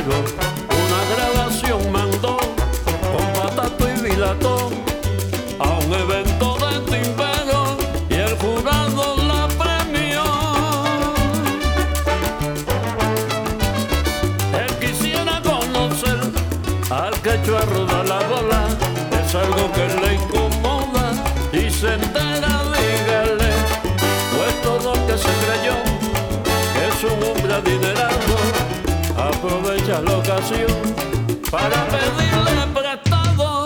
conmigo. Una grabación mandó con Patato y Vilato a un evento de timbero y el jurado la premió. Él quisiera conocer al que echó a rodar la bola, es algo que le incomoda y se entera, dígale, pues todo el que se creyó que es un hombre adinerado aprovecha la ocasión para pedirle prestado.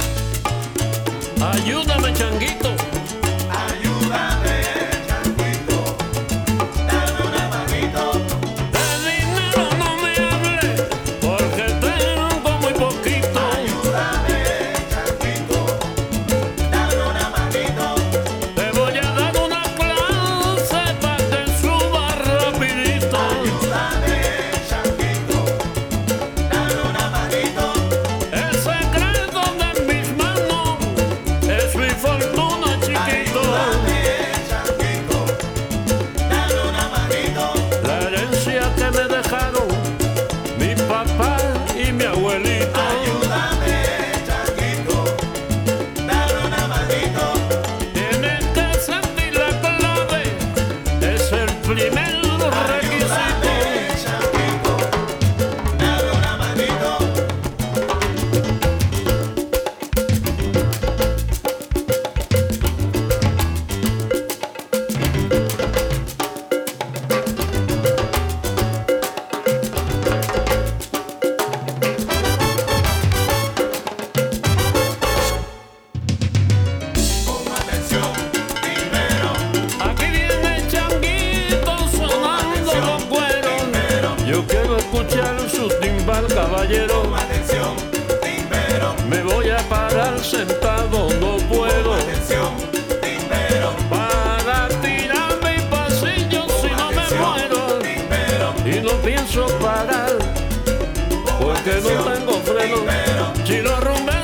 Ayúdame, changuito. Ayúdame, changuito, dame una manito. De dinero no me hable, porque tengo muy poquito. Ayúdame, changuito, dame una manito. Te voy a dar una clase para que suba rapidito. Ayúdame, changuito, dame una manito. El secreto de mis manos es mi fortuna, chiquito. Ayúdame, changuito, dame una manito. La herencia que me dejaron mi papá y mi abuelito. Ayúdame, changuito, dame una manito. Tienes que sentir la clave, es el primer requisito. Ayúdame, changuito, dame una manito. Con atención, primero. Aquí viene el changuito sonando los cueros. Yo quiero escuchar su timbal, caballero. Con atención, primero. Me voy a parar sentado, no puedo. Atención, primero. Para tirar mi pasillo si no me muero. Primero. Y no pienso parar, porque no tengo freno. Si los rumberos